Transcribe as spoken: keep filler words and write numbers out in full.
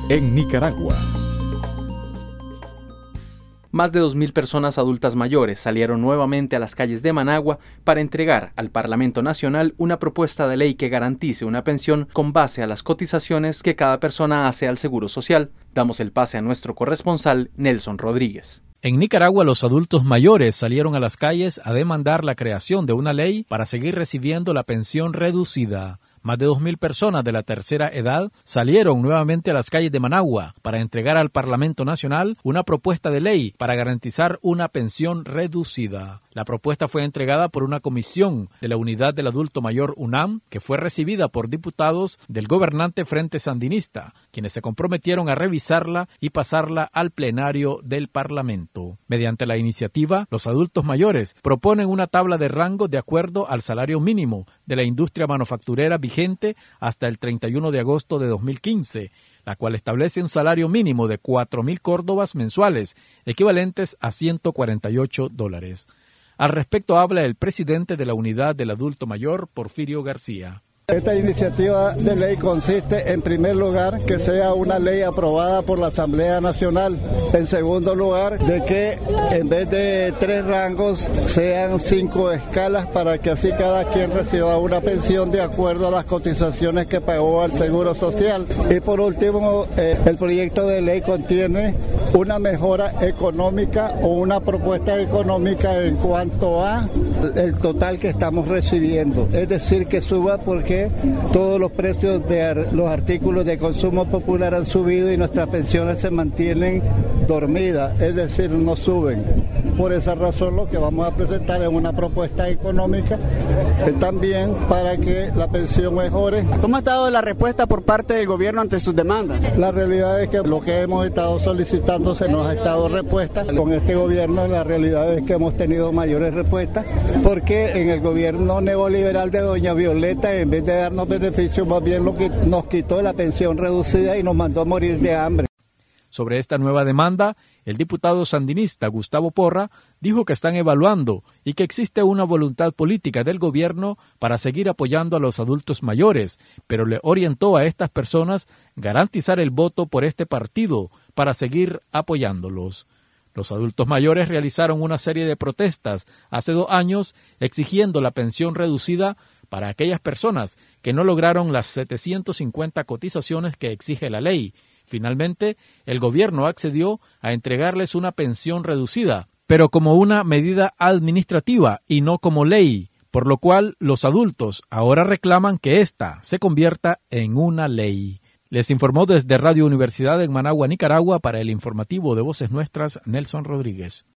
en Nicaragua. Más de dos mil personas adultas mayores salieron nuevamente a las calles de Managua para entregar al Parlamento Nacional una propuesta de ley que garantice una pensión con base a las cotizaciones que cada persona hace al Seguro Social. Damos el pase a nuestro corresponsal, Nelson Rodríguez. En Nicaragua, los adultos mayores salieron a las calles a demandar la creación de una ley para seguir recibiendo la pensión reducida. Más de dos mil personas de la tercera edad salieron nuevamente a las calles de Managua para entregar al Parlamento Nacional una propuesta de ley para garantizar una pensión reducida. La propuesta fue entregada por una comisión de la Unidad del Adulto Mayor UNAM, que fue recibida por diputados del gobernante Frente Sandinista, quienes se comprometieron a revisarla y pasarla al plenario del Parlamento. Mediante la iniciativa, los adultos mayores proponen una tabla de rango de acuerdo al salario mínimo de la industria manufacturera vigente hasta el treinta y uno de agosto de dos mil quince, la cual establece un salario mínimo de cuatro mil córdobas mensuales, equivalentes a ciento cuarenta y ocho dólares. Al respecto habla el presidente de la Unidad del Adulto Mayor, Porfirio García. Esta iniciativa de ley consiste, en primer lugar, que sea una ley aprobada por la Asamblea Nacional. En segundo lugar, de que en vez de tres rangos sean cinco escalas para que así cada quien reciba una pensión de acuerdo a las cotizaciones que pagó al Seguro Social. Y por último, eh, el proyecto de ley contiene una mejora económica o una propuesta económica en cuanto a el total que estamos recibiendo. Es decir, que suba porque todos los precios de los artículos de consumo popular han subido y nuestras pensiones se mantienen dormidas, es decir, no suben. Por esa razón lo que vamos a presentar es una propuesta económica eh, también para que la pensión mejore. ¿Cómo ha estado la respuesta por parte del gobierno ante sus demandas? La realidad es que lo que hemos estado solicitando se nos ha estado respuesta. Con este gobierno la realidad es que hemos tenido mayores respuestas porque en el gobierno neoliberal de doña Violeta, en vez de darnos beneficios, más bien lo que nos quitó la pensión reducida y nos mandó a morir de hambre. Sobre esta nueva demanda, el diputado sandinista Gustavo Porra dijo que están evaluando y que existe una voluntad política del gobierno para seguir apoyando a los adultos mayores, pero le orientó a estas personas garantizar el voto por este partido para seguir apoyándolos. Los adultos mayores realizaron una serie de protestas hace dos años exigiendo la pensión reducida para aquellas personas que no lograron las setecientas cincuenta cotizaciones que exige la ley. Finalmente, el gobierno accedió a entregarles una pensión reducida, pero como una medida administrativa y no como ley, por lo cual los adultos ahora reclaman que ésta se convierta en una ley. Les informó desde Radio Universidad en Managua, Nicaragua, para el informativo de Voces Nuestras, Nelson Rodríguez.